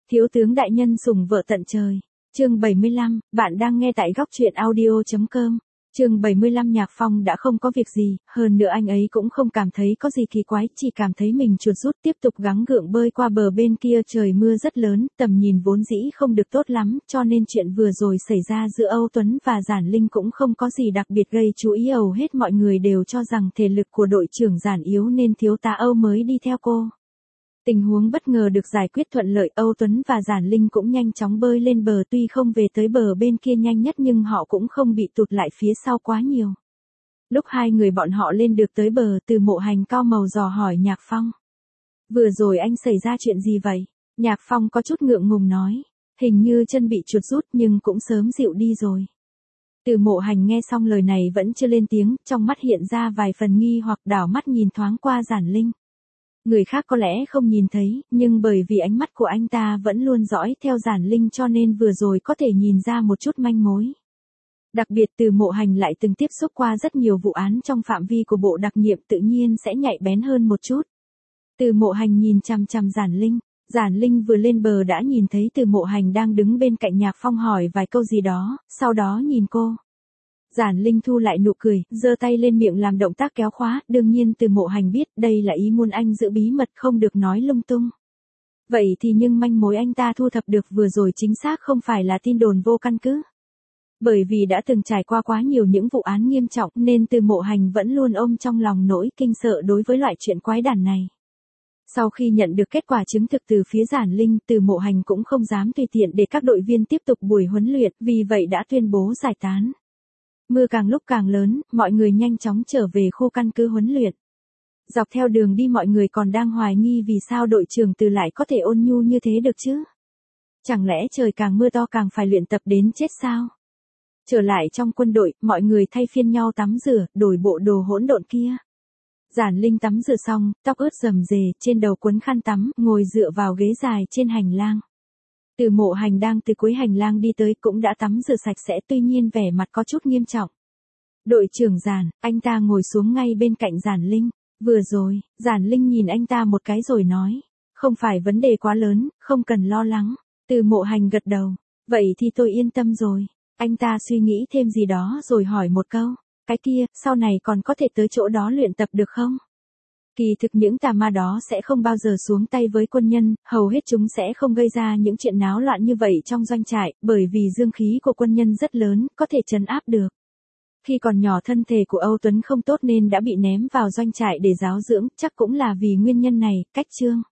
Thiếu tướng đại nhân sủng vợ tận trời. Chương 75, bạn đang nghe tại góc truyện audio.com. Chương 75 Nhạc Phong đã không có việc gì, hơn nữa anh ấy cũng không cảm thấy có gì kỳ quái, chỉ cảm thấy mình chuột rút tiếp tục gắng gượng bơi qua bờ bên kia. Trời mưa rất lớn, tầm nhìn vốn dĩ không được tốt lắm, cho nên chuyện vừa rồi xảy ra giữa Âu Tuấn và Giản Linh cũng không có gì đặc biệt gây chú ý. Hầu hết mọi người đều cho rằng thể lực của đội trưởng Giản yếu nên thiếu tá Âu mới đi theo cô. Tình huống bất ngờ được giải quyết thuận lợi, Âu Tuấn và Giản Linh cũng nhanh chóng bơi lên bờ, tuy không về tới bờ bên kia nhanh nhất nhưng họ cũng không bị tụt lại phía sau quá nhiều. Lúc hai người bọn họ lên được tới bờ, Từ Mộ Hành cau màu dò hỏi Nhạc Phong. Vừa rồi anh xảy ra chuyện gì vậy? Nhạc Phong có chút ngượng ngùng nói. Hình như chân bị chuột rút nhưng cũng sớm dịu đi rồi. Từ Mộ Hành nghe xong lời này vẫn chưa lên tiếng, trong mắt hiện ra vài phần nghi hoặc, đảo mắt nhìn thoáng qua Giản Linh. Người khác có lẽ không nhìn thấy, nhưng bởi vì ánh mắt của anh ta vẫn luôn dõi theo Giản Linh cho nên vừa rồi có thể nhìn ra một chút manh mối. Đặc biệt Từ Mộ Hành lại từng tiếp xúc qua rất nhiều vụ án trong phạm vi của bộ đặc nhiệm, tự nhiên sẽ nhạy bén hơn một chút. Từ Mộ Hành nhìn chằm chằm Giản Linh. Giản Linh vừa lên bờ đã nhìn thấy Từ Mộ Hành đang đứng bên cạnh Nhạc Phong hỏi vài câu gì đó, sau đó nhìn cô. Giản Linh thu lại nụ cười, giơ tay lên miệng làm động tác kéo khóa, đương nhiên Từ Mộ Hành biết đây là ý muốn anh giữ bí mật không được nói lung tung. Vậy thì nhưng manh mối anh ta thu thập được vừa rồi chính xác không phải là tin đồn vô căn cứ. Bởi vì đã từng trải qua quá nhiều những vụ án nghiêm trọng nên Từ Mộ Hành vẫn luôn ôm trong lòng nỗi kinh sợ đối với loại chuyện quái đản này. Sau khi nhận được kết quả chứng thực từ phía Giản Linh, Từ Mộ Hành cũng không dám tùy tiện để các đội viên tiếp tục buổi huấn luyện, vì vậy đã tuyên bố giải tán. Mưa càng lúc càng lớn, mọi người nhanh chóng trở về khu căn cứ huấn luyện. Dọc theo đường đi mọi người còn đang hoài nghi vì sao đội trưởng Từ lại có thể ôn nhu như thế được chứ? Chẳng lẽ trời càng mưa to càng phải luyện tập đến chết sao? Trở lại trong quân đội, mọi người thay phiên nhau tắm rửa, đổi bộ đồ hỗn độn kia. Giản Linh tắm rửa xong, tóc ướt rầm rề, trên đầu quấn khăn tắm, ngồi dựa vào ghế dài trên hành lang. Từ Mộ Hành đang từ cuối hành lang đi tới cũng đã tắm rửa sạch sẽ, tuy nhiên vẻ mặt có chút nghiêm trọng. Đội trưởng Giản, anh ta ngồi xuống ngay bên cạnh Giản Linh. Vừa rồi, Giản Linh nhìn anh ta một cái rồi nói. Không phải vấn đề quá lớn, không cần lo lắng. Từ Mộ Hành gật đầu. Vậy thì tôi yên tâm rồi. Anh ta suy nghĩ thêm gì đó rồi hỏi một câu. Cái kia, sau này còn có thể tới chỗ đó luyện tập được không? Kỳ thực những tà ma đó sẽ không bao giờ xuống tay với quân nhân, hầu hết chúng sẽ không gây ra những chuyện náo loạn như vậy trong doanh trại, bởi vì dương khí của quân nhân rất lớn, có thể trấn áp được. Khi còn nhỏ thân thể của Âu Tuấn không tốt nên đã bị ném vào doanh trại để giáo dưỡng, chắc cũng là vì nguyên nhân này. Cách chương